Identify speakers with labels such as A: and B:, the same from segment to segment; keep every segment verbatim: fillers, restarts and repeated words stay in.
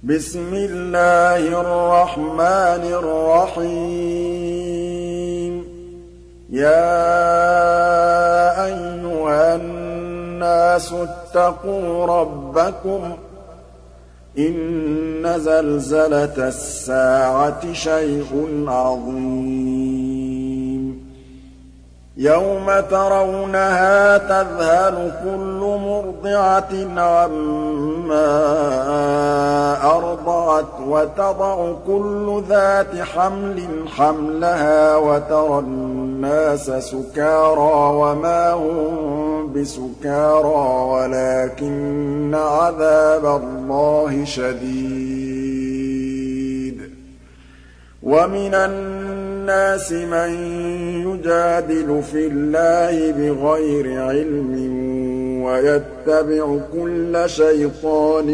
A: بسم الله الرحمن الرحيم يا أيها الناس اتقوا ربكم إن زلزلة الساعة شيء عظيم يوم ترونها تذهل كل مرضعة عما أرضعت وتضع كل ذات حمل حملها وترى الناس سكارى وما هم بسكارى ولكن عذاب الله شديد ومن الناس من يجادل في الله بغير علم ويتبع كل شيطان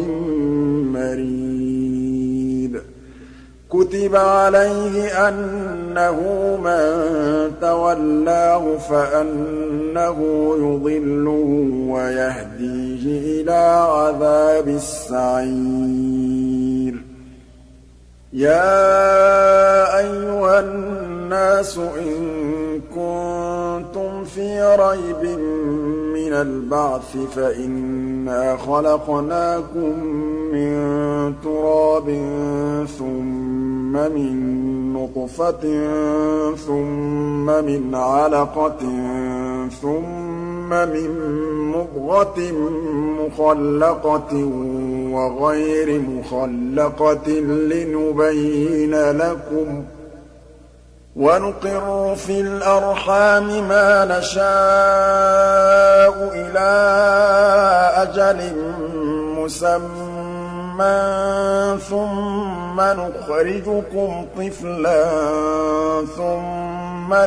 A: مريد كتب عليه أنه من تولاه فأنه يضله ويهديه إلى عذاب السعير يا أيها الناس إن كنتم في ريب من البعث فإنا خلقناكم من تراب ثم من نطفة ثم من علقة ثم من مضغة مخلقة وغير مخلقة لنبين لكم ونقر في الأرحام ما نشاء إلى أجل مسمى ثم نخرجكم طفلا ثم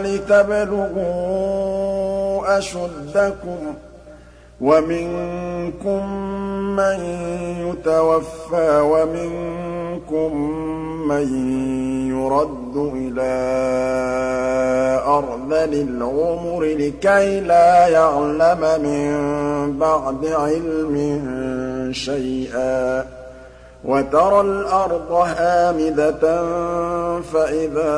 A: لتبلغوا أشدكم ومنكم من يتوفى ومنكم من يرد إلى أرذل العمر لكي لا يعلم من بعد علم شيئا وترى الأرض هامدة فإذا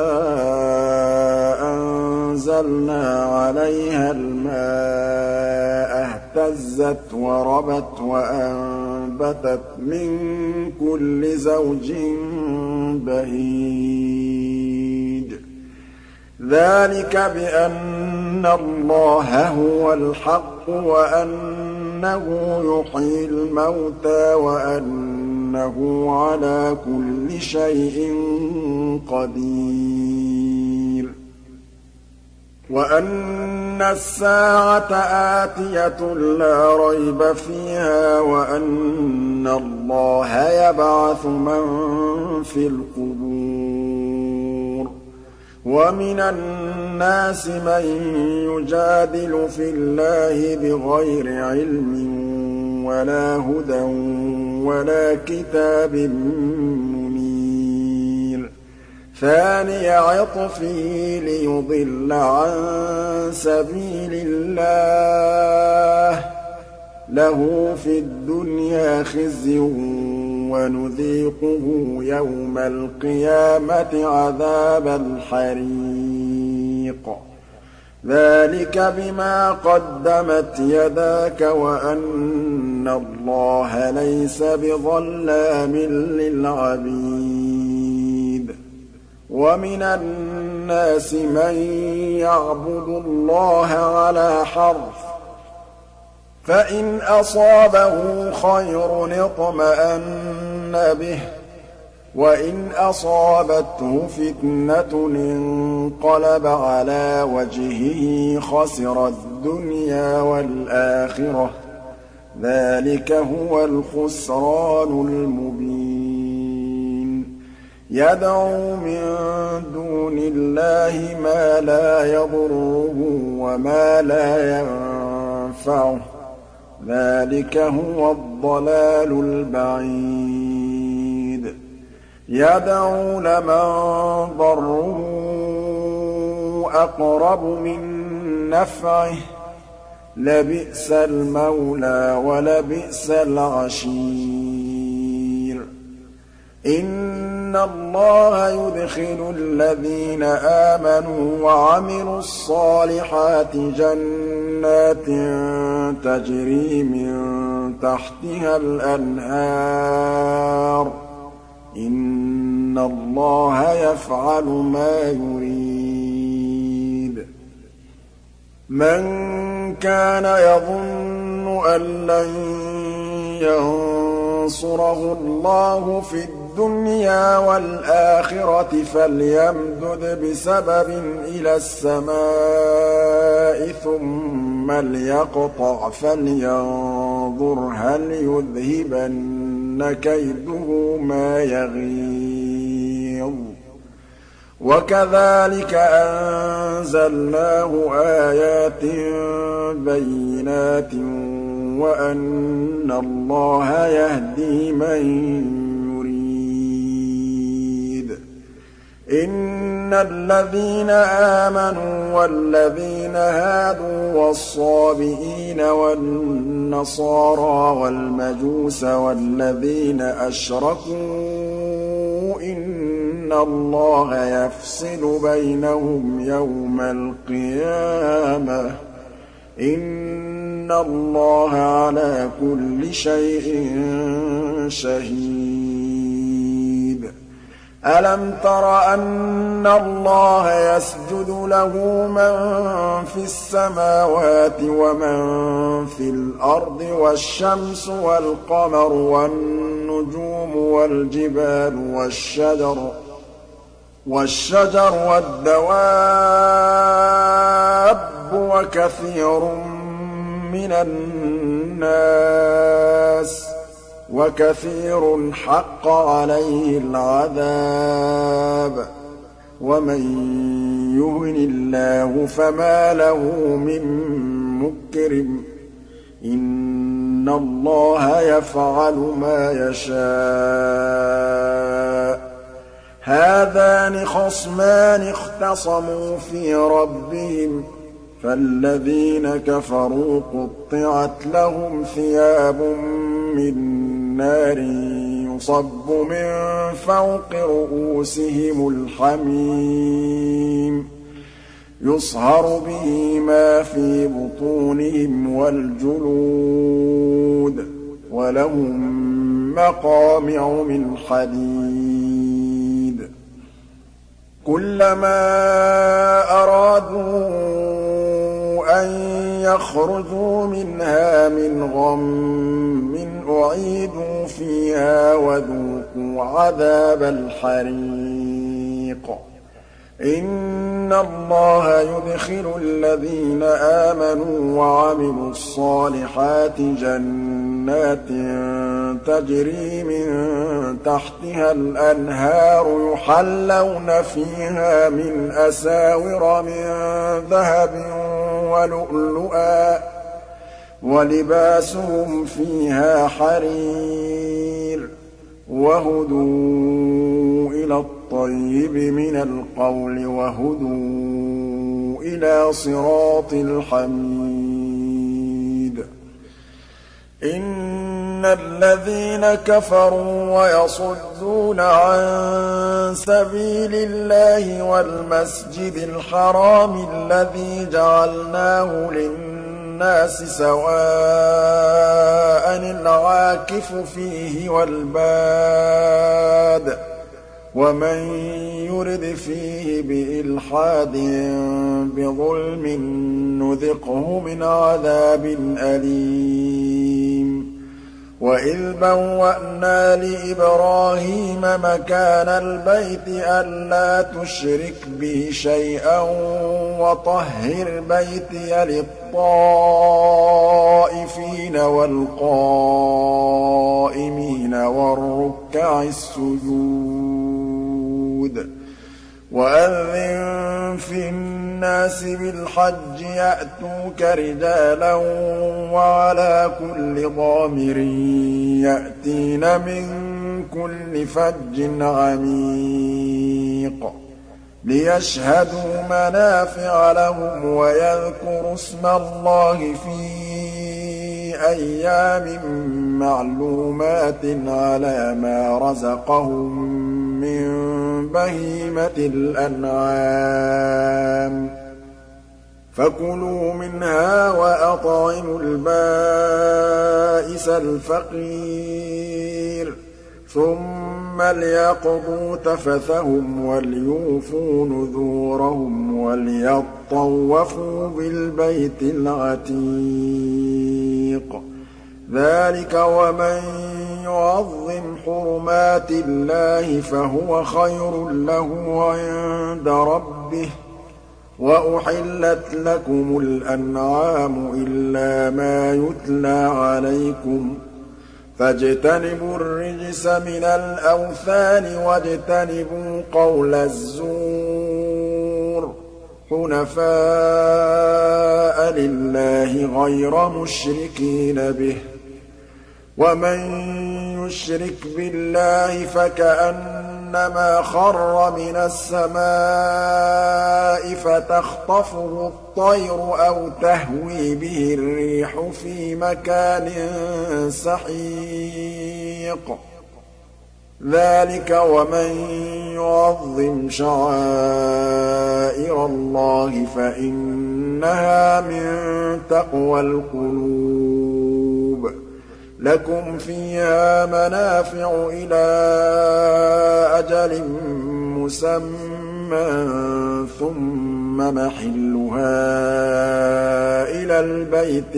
A: أنزلنا عليها الماء اهتزت وربت وأنبتت من كل زوج بهيج ذلك بأن الله هو الحق وأنه يحيي الموتى وأنه على كل شيء قدير وأن الساعة آتية لا ريب فيها وأن الله يبعث من في القبور ومن الناس من يجادل في الله بغير علم ولا هدى ولا كتاب منير ثاني عطفه ليضل عن سبيل الله له في الدنيا خزي ونذيقه يوم القيامة عذاب الحريق ذلك بما قدمت يداك وأن الله ليس بظلام للعبيد ومن الناس من يعبد الله على حرف فإن أصابه خير اطمأن به وإن أصابته فتنة انقلب على وجهه خسر الدنيا والآخرة ذلك هو الخسران المبين يدعو من دون الله ما لا يضره وما لا ينفعه ذلك هو الضلال البعيد يدعو لمن ضره أقرب من نفعه لبئس المولى ولبئس العشير إِنَّ اللَّهَ يُدْخِلُ الَّذِينَ آمَنُوا وَعَمِلُوا الصَّالِحَاتِ جَنَّاتٍ تَجْرِي مِن تَحْتِهَا الْأَنْهَارُ ۚ إِنَّ اللَّهَ يَفْعَلُ مَا يُرِيدُ مَن كَانَ يَظُنُّ أَن لَّن يَنصُرَهُ اللَّهُ فِي الدُّنْيَا وَالْآخِرَةِ فَلْيَمْدُدْ بِسَبَبٍ إِلَى السَّمَاءِ ثُمَّ لْيَقْطَعْ فَلْيَنظُرْ هَلْ يُذْهِبَنَّ كَيْدُهُ مَا يَغِيظُ وَكَذَٰلِكَ أَنزَلْنَاهُ آيَاتٍ بَيِّنَاتٍ وَأَنَّ اللَّهَ يَهْدِي مَن يُرِيدُ إِنَّ الَّذِينَ آمَنُوا وَالَّذِينَ هَادُوا وَالصَّابِئِينَ وَالنَّصَارَىٰ وَالْمَجُوسَ وَالَّذِينَ أَشْرَكُوا إِنَّ اللَّهَ يَفْصِلُ بَيْنَهُمْ يَوْمَ الْقِيَامَةِ ۚ إِنَّ اللَّهَ عَلَىٰ كُلِّ شَيْءٍ شَهِيدٌ أَلَمْ تَرَ أَنَّ اللَّهَ يَسْجُدُ لَهُ مَن فِي السَّمَاوَاتِ وَمَن فِي الْأَرْضِ وَالشَّمْسُ وَالْقَمَرُ وَالنُّجُومُ وَالْجِبَالُ وَالشَّجَرُ وَالشَّجَرُ وَالدَّوَابُّ وَكَثِيرٌ مِّنَ النَّاسِ وَكَثِيرٌ حَقَّ عَلَيْهِ الْعَذَابُ وَمَن يُهِنِ اللَّهُ فَمَا لَهُ مِن مُّكْرِمٍ إِنَّ اللَّهَ يَفْعَلُ مَا يَشَاءُ هَٰذَانِ خَصْمَانِ اخْتَصَمُوا فِي رَبِّهِمْ فَالَّذِينَ كَفَرُوا قُطِّعَتْ لَهُمْ ثِيَابٌ مِّن نَّارٍ يُصَبُّ مِن فَوْقِ رُءُوسِهِمُ الْحَمِيمُ يُصْهَرُ بِهِ مَا فِي بُطُونِهِمْ وَالْجُلُودُ وَلَهُم مَّقَامِعُ مِنْ حَدِيدٍ كُلَّمَا أَرَادُوا أَن يَخْرُجُوا مِنْهَا مِنْ غَمٍّ أُعِيدُوا فِيهَا وَذُوقُوا عَذَابَ الْحَرِيقِ إِنَّ اللَّهَ يُدْخِلُ الَّذِينَ آمَنُوا وَعَمِلُوا الصَّالِحَاتِ جَنَّاتٍ تَجْرِي مِن تَحْتِهَا الْأَنْهَارُ يُحَلَّوْنَ فِيهَا مِنْ أَسَاوِرَ مِن ذَهَبٍ وَلُؤْلُؤًا وَلِبَاسُهُمْ فِيهَا حَرِيرٌ وَهُدُوا إِلَى الطَّيِّبِ مِنَ الْقَوْلِ وَهُدُوا إِلَىٰ صِرَاطِ الْحَمِيدِ إِنَّ الَّذِينَ كَفَرُوا وَيَصُدُّونَ عَن سَبِيلِ اللَّهِ وَالْمَسْجِدِ الْحَرَامِ الَّذِي جَعَلْنَاهُ لِلنَّاسِ سَوَاءً الْعَاكِفُ فِيهِ وَالْبَادِ وَمَن يُرِدْ فِيهِ بِإِلْحَادٍ بِظُلْمٍ نُّذِقْهُ مِنْ عَذَابٍ أَلِيمٍ وَإِذْ بَوَّأْنَا لِإِبْرَاهِيمَ مَكَانَ الْبَيْتِ أَلَّا تُشْرِكْ بِي شَيْئًا وَطَهِّرْ بَيْتِيَ لِلطَّائِفِينَ وَالْقَائِمِينَ وَالرُّكَّعِ السُّجُودِ وَأَذِّن فِي النَّاسِ بِالْحَجِّ يَأْتُوكَ رِجَالًا وَعَلَىٰ كُلِّ ضَامِرٍ يَأْتِينَ مِن كُلِّ فَجٍّ عَمِيقٍ لِيَشْهَدُوا مَنَافِعَ لَهُمْ وَيَذْكُرُوا اسْمَ اللَّهِ فِي أَيَّامٍ معلومات على ما رزقهم من بهيمة الأنعام فكلوا منها وأطعموا البائس الفقير ثم ليقضوا تفثهم وليوفوا نذورهم وليطوفوا بالبيت العتيق ذلك ومن يعظم حرمات الله فهو خير له عند ربه وأحلت لكم الأنعام إلا ما يتلى عليكم فاجتنبوا الرجس من الأوثان واجتنبوا قول الزور حنفاء لله غير مشركين به ومن يشرك بالله فكأنما خر من السماء فتخطفه الطير أو تهوي به الريح في مكان سحيق ذلك ومن يعظم شعائر الله فإنها من تقوى القلوب لكم فيها منافع إلى أجل مسمى ثم محلها إلى البيت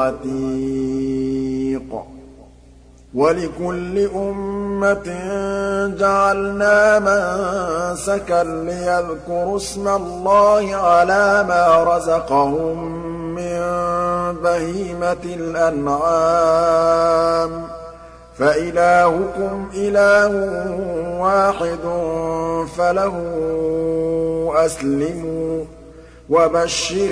A: العتيق ولكل أمة جعلنا منسكا ليذكروا اسم الله على ما رزقهم من بهيمة الأنعام فإلهكم إله واحد فله أسلموا وبشر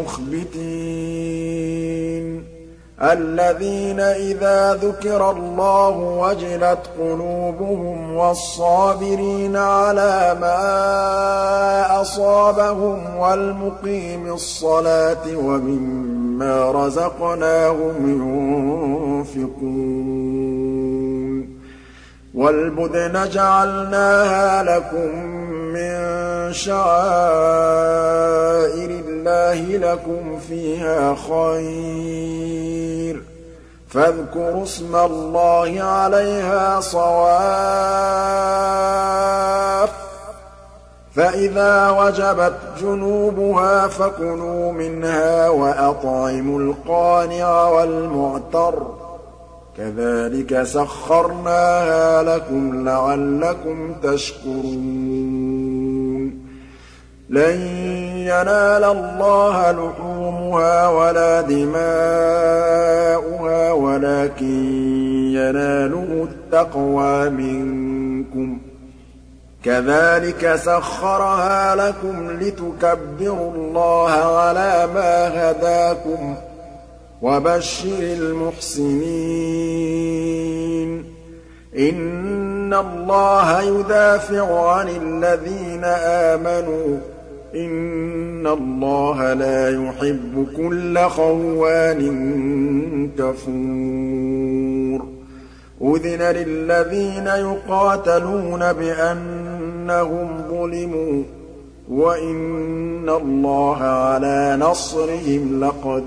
A: المخبتين الذين إذا ذكر الله وجلت قلوبهم والصابرين على ما أصابهم والمقيم الصلاة ومما رزقناهم ينفقون والبدن جعلناها لكم من شعائر الله لكم فيها خير فاذكروا اسم الله عليها صواف فإذا وجبت جنوبها فكلوا منها وأطعموا القانع والمعتر كذلك سخرناها لكم لعلكم تشكرون لن ينال الله لحومها ولا دماؤها ولكن يناله التقوى منكم كذلك سخرها لكم لتكبروا الله على ما هداكم وبشر المحسنين إن الله يدافع عن الذين آمنوا إن الله لا يحب كل خوان كفور أذن للذين يقاتلون بأنهم ظلموا وإن الله على نصرهم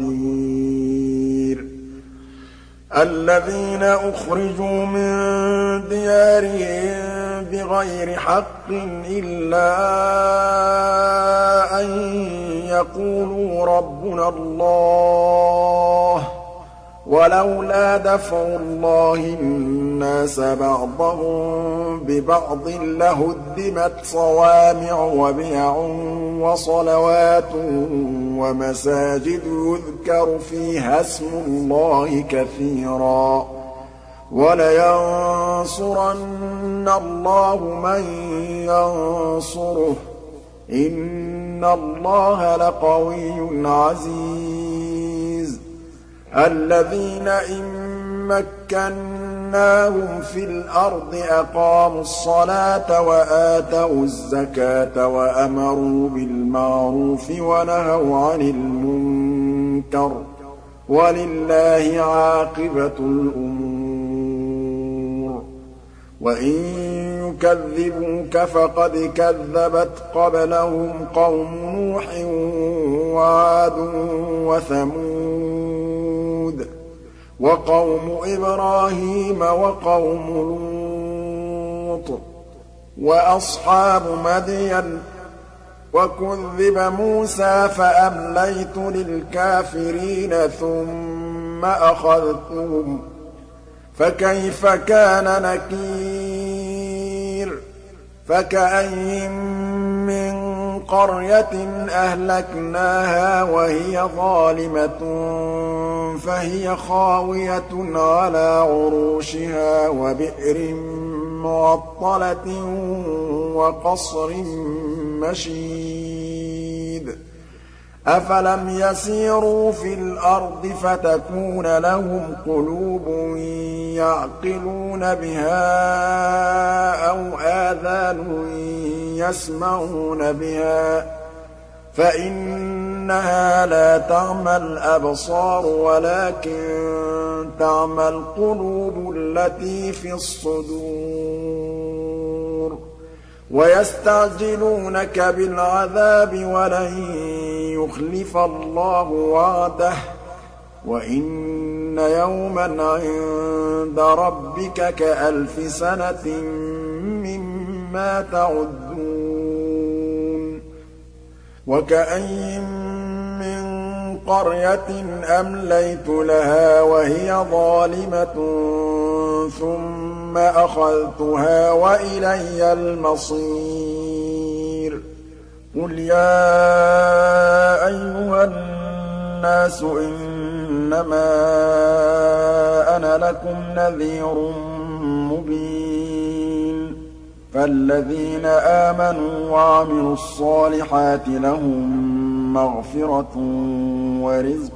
A: لقدير الذين أخرجوا من ديارهم بغير حق إلا أن يقولوا ربنا الله ولولا دفع الله الناس بعضهم ببعض لهدمت صوامع وبيع وصلوات ومساجد يذكر فيها اسم الله كثيرا ولينصرن الله من ينصره إن الله لقوي عزيز الذين إن مكناهم في الأرض أقاموا الصلاة وآتوا الزكاة وأمروا بالمعروف ونهوا عن المنكر ولله عاقبة الأمور وَإِن يُكَذِّبُوكَ فَقَدْ كَذَّبَتْ قَبْلَهُمْ قَوْمُ نُوحٍ وَعَادٌ وَثَمُودُ وَقَوْمُ إِبْرَاهِيمَ وَقَوْمُ لُوطٍ وَأَصْحَابُ مَدْيَنَ ۖ وَكُذِّبَ مُوسَىٰ فَأَمْلَيْتُ لِلْكَافِرِينَ ثُمَّ أَخَذْتُهُمْ ۖ فَكَيْفَ كَانَ نَكِيرِ فَكَأَيِّن مِّن قَرْيَةٍ أَهْلَكْنَاهَا وَهِيَ ظَالِمَةٌ فَهِيَ خَاوِيَةٌ عَلَىٰ عُرُوشِهَا وَبِئْرٍ مُّعَطَّلَةٍ وَقَصْرٍ مَّشِيدٍ أَفَلَمْ يَسِيرُوا فِي الْأَرْضِ فَتَكُونَ لَهُمْ قُلُوبٌ يَعْقِلُونَ بِهَا أَوْ آذَانٌ يَسْمَعُونَ بِهَا ۖ فَإِنَّهَا لَا تَعْمَى الْأَبْصَارُ وَلَٰكِن تَعْمَى الْقُلُوبُ الَّتِي فِي الصُّدُورِ وَيَسْتَعْجِلُونَكَ بِالْعَذَابِ وَلَن يُخْلِفَ اللَّهُ وَعْدَهُ وَإِنَّ يَوْمًا عِندَ رَبِّكَ كَأَلْفِ سَنَةٍ مِّمَّا تَعُدُّونَ وَكَأَيِّن مِّن قَرْيَةٍ أَمْلَيْتُ لَهَا وَهِيَ ظَالِمَةٌ ثُمَّ أَخَذْتُهَا وَإِلَيَّ الْمَصِيرُ قُلْ يَا أَيُّهَا النَّاسُ إِنَّمَا أَنَا لَكُمْ نَذِيرٌ مُّبِينٌ فَالَّذِينَ آمَنُوا وَعَمِلُوا الصَّالِحَاتِ لَهُم مَّغْفِرَةٌ وَرِزْقٌ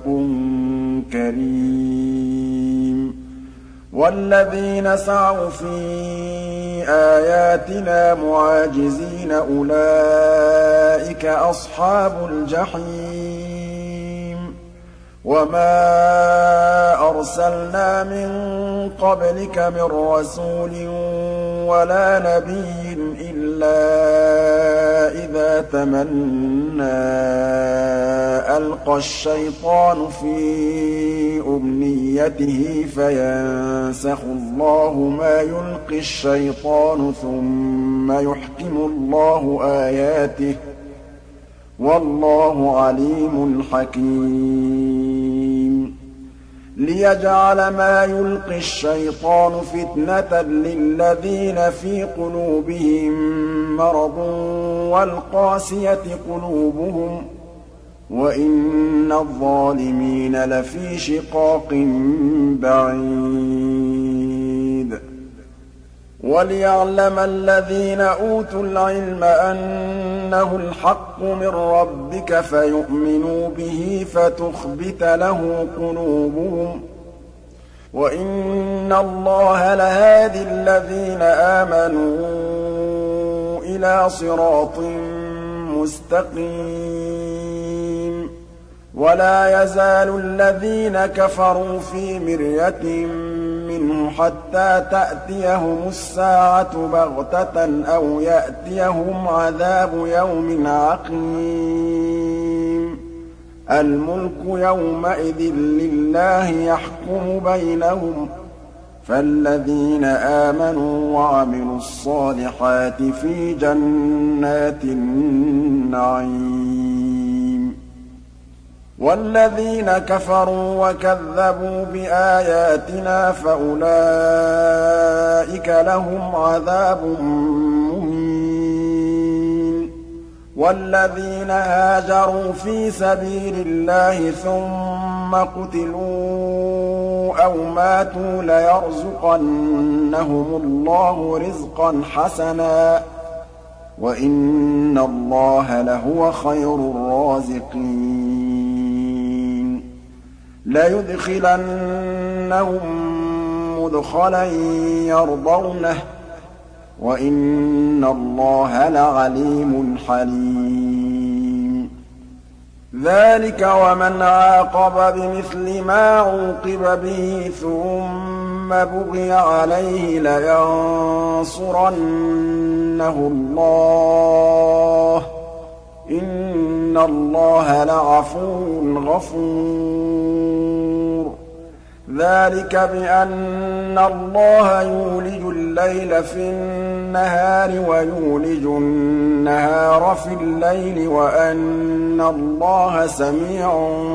A: كَرِيمٌ وَالَّذِينَ سَعَوْا فِي آيَاتِنَا مُعَاجِزِينَ أُولَٰئِكَ أَصْحَابُ الْجَحِيمِ وَمَا أَرْسَلْنَا مِن قَبْلِكَ مِن رَّسُولٍ وَلَا نَبِيٍّ إِلَّا إِذَا تَمَنَّىٰ أَلْقَى الشَّيْطَانُ فِي أُمْنِيَّتِهِ فَيَنسَخُ اللَّهُ مَا يُلْقِي الشَّيْطَانُ ثُمَّ يُحْكِمُ اللَّهُ آيَاتِهِ ۗ وَاللَّهُ عَلِيمٌ حَكِيمٌ لِيَجْعَلَ مَا يُلْقِي الشَّيْطَانُ فِتْنَةً لِّلَّذِينَ فِي قُلُوبِهِم مَّرَضٌ وَالْقَاسِيَةِ قُلُوبُهُمْ ۗ وَإِنَّ الظَّالِمِينَ لَفِي شِقَاقٍ بَعِيدٍ وَلِيَعْلَمَ الَّذِينَ أُوتُوا الْعِلْمَ أَنَّهُ الْحَقُّ مِن رَّبِّكَ فَيُؤْمِنُوا بِهِ فَتُخْبِتَ لَهُ قُلُوبُهُمْ ۗ وَإِنَّ اللَّهَ لَهَادِ الَّذِينَ آمَنُوا إِلَىٰ صِرَاطٍ مُّسْتَقِيمٍ وَلَا يَزَالُ الَّذِينَ كَفَرُوا فِي مِرْيَةٍ مِّنْهُ حَتَّىٰ تَأْتِيَهُمُ السَّاعَةُ بَغْتَةً أَوْ يَأْتِيَهُمْ عَذَابُ يَوْمٍ عَقِيمٍ الْمُلْكُ يَوْمَئِذٍ لِّلَّهِ يَحْكُمُ بَيْنَهُمْ ۚ فَالَّذِينَ آمَنُوا وَعَمِلُوا الصَّالِحَاتِ فِي جَنَّاتِ النَّعِيمِ وَالَّذِينَ كَفَرُوا وَكَذَّبُوا بِآيَاتِنَا فَأُولَٰئِكَ لَهُمْ عَذَابٌ مُّهِينٌ وَالَّذِينَ هَاجَرُوا فِي سَبِيلِ اللَّهِ ثُمَّ قُتِلُوا أَوْ مَاتُوا لَيَرْزُقَنَّهُمُ اللَّهُ رِزْقًا حَسَنًا ۚ وَإِنَّ اللَّهَ لَهُوَ خَيْرُ الرَّازِقِينَ لَيُدْخِلَنَّهُم مُّدْخَلًا يَرْضَوْنَهُ ۗ وَإِنَّ اللَّهَ لَعَلِيمٌ حَلِيمٌ ذَٰلِكَ وَمَنْ عَاقَبَ بِمِثْلِ مَا عُوقِبَ بِهِ ثُمَّ ثم بغي عليه لينصرنه الله إن الله لعفو غفور ذلك بأن الله يولج الليل في النهار ويولج النهار في الليل وأن الله سميع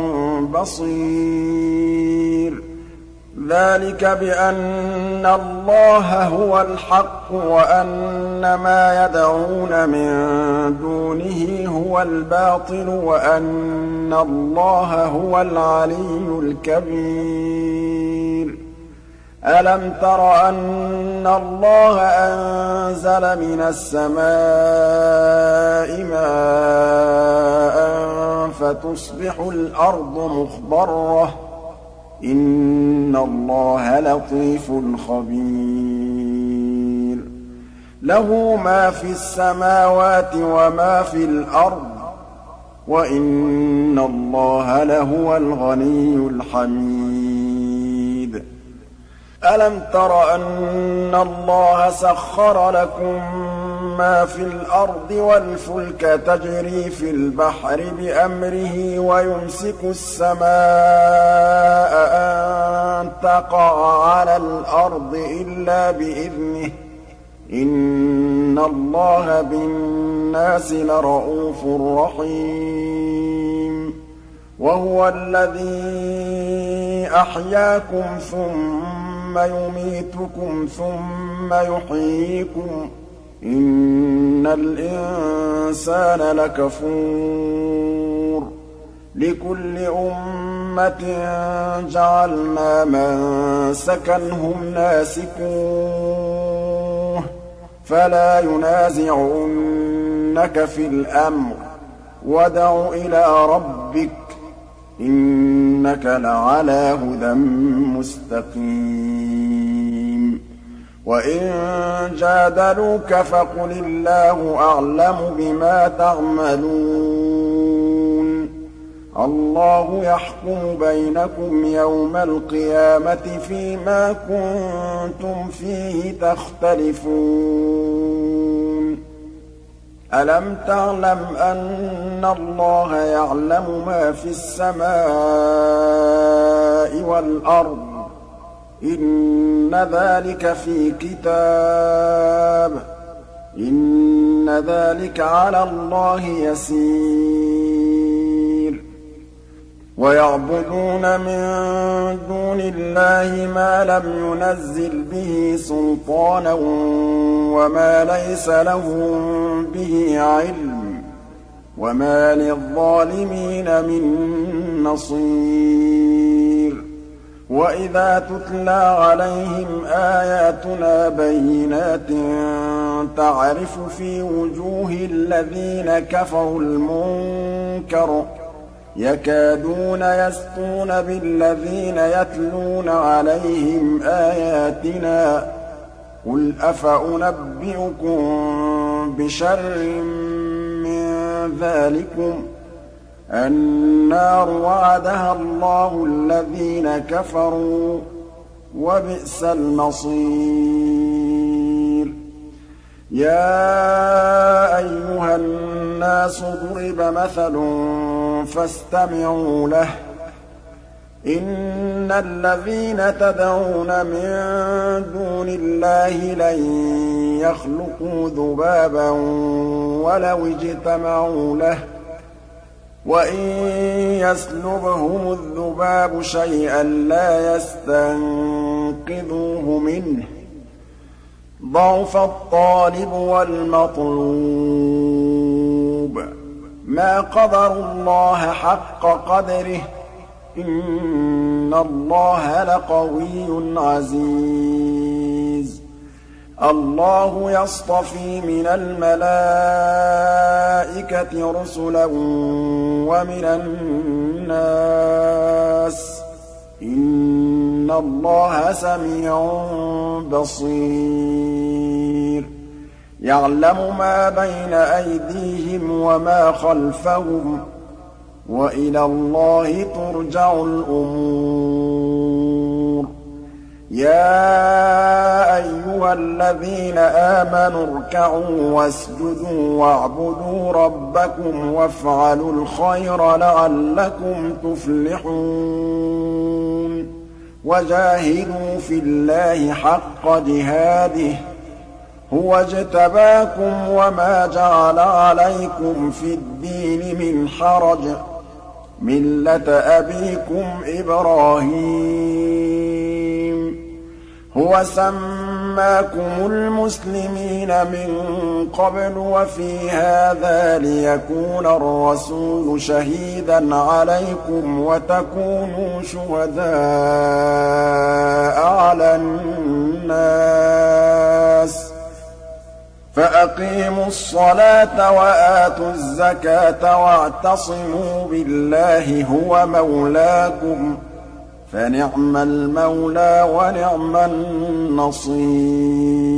A: بصير ذلك بأن الله هو الحق وأن ما يدعون من دونه هو الباطل وأن الله هو العلي الكبير ألم تر أن الله أنزل من السماء ماء فتصبح الأرض مخضرة إن الله لطيف خبير له ما في السماوات وما في الأرض وإن الله لهو الغني الحميد ألم تر أن الله سخر لكم ما في الأرض والفلك تجري في البحر بأمره ويمسك السماء أن تقع على الأرض إلا بإذنه إن الله بالناس لرءوف رحيم وهو الذي أحياكم ثم يميتكم ثم يحييكم إن الإنسان لكفور لكل أمة جعلنا منسكا هم ناسكوه فلا ينازعنك في الأمر وادع إلى ربك إنك لعلى هدى مستقيم وإن جادلوك فقل الله أعلم بما تعملون الله يحكم بينكم يوم القيامة فيما كنتم فيه تختلفون ألم تعلم أن الله يعلم ما في السماء والأرض إن ذلك في كتاب إن ذلك على الله يسير ويعبدون من دون الله ما لم ينزل به سلطانا وما ليس لهم به علم وما للظالمين من نصير وإذا تتلى عليهم آياتنا بينات تعرف في وجوه الذين كفروا المنكر يكادون يسطون بالذين يتلون عليهم آياتنا قل أفأنبئكم بشر من ذلكم النار وعدها الله الذين كفروا وبئس المصير يا أيها الناس ضرب مثل فاستمعوا له إن الذين تدعون من دون الله لن يخلقوا ذبابا ولو اجتمعوا له وإن يسلبهم الذباب شيئا لا يستنقذوه منه ضعف الطالب والمطلوب ما قدروا الله حق قدره إن الله لقوي عزيز الله يصطفي من الملائكة رسلا ومن الناس إن الله سميع بصير يعلم ما بين أيديهم وما خلفهم وإلى الله ترجع الأمور يَا أَيُّهَا الَّذِينَ آمَنُوا ارْكَعُوا وَاسْجُدُوا وَاعْبُدُوا رَبَّكُمْ وَافْعَلُوا الْخَيْرَ لَعَلَّكُمْ تُفْلِحُونَ وَجَاهِدُوا فِي اللَّهِ حَقَّ جِهَادِهِ هُوَ اجْتَبَاكُمْ وَمَا جَعَلَ عَلَيْكُمْ فِي الدِّينِ مِنْ حَرَجٍ ۚ مِّلَّةَ أَبِيكُمْ إِبْرَاهِيمَ هُوَ سَمَّاكُمُ الْمُسْلِمِينَ مِن قَبْلُ وَفِي هَٰذَا لِيَكُونَ الرَّسُولُ شَهِيدًا عَلَيْكُمْ وَتَكُونُوا شُهَدَاءَ عَلَى النَّاسِ ۚ فَأَقِيمُوا الصَّلَاةَ وَآتُوا الزَّكَاةَ وَاعْتَصِمُوا بِاللَّهِ هُوَ مَوْلَاكُمْ ۖ فَنِعْمَ الْمَوْلَىٰ وَنِعْمَ النَّصِيرُ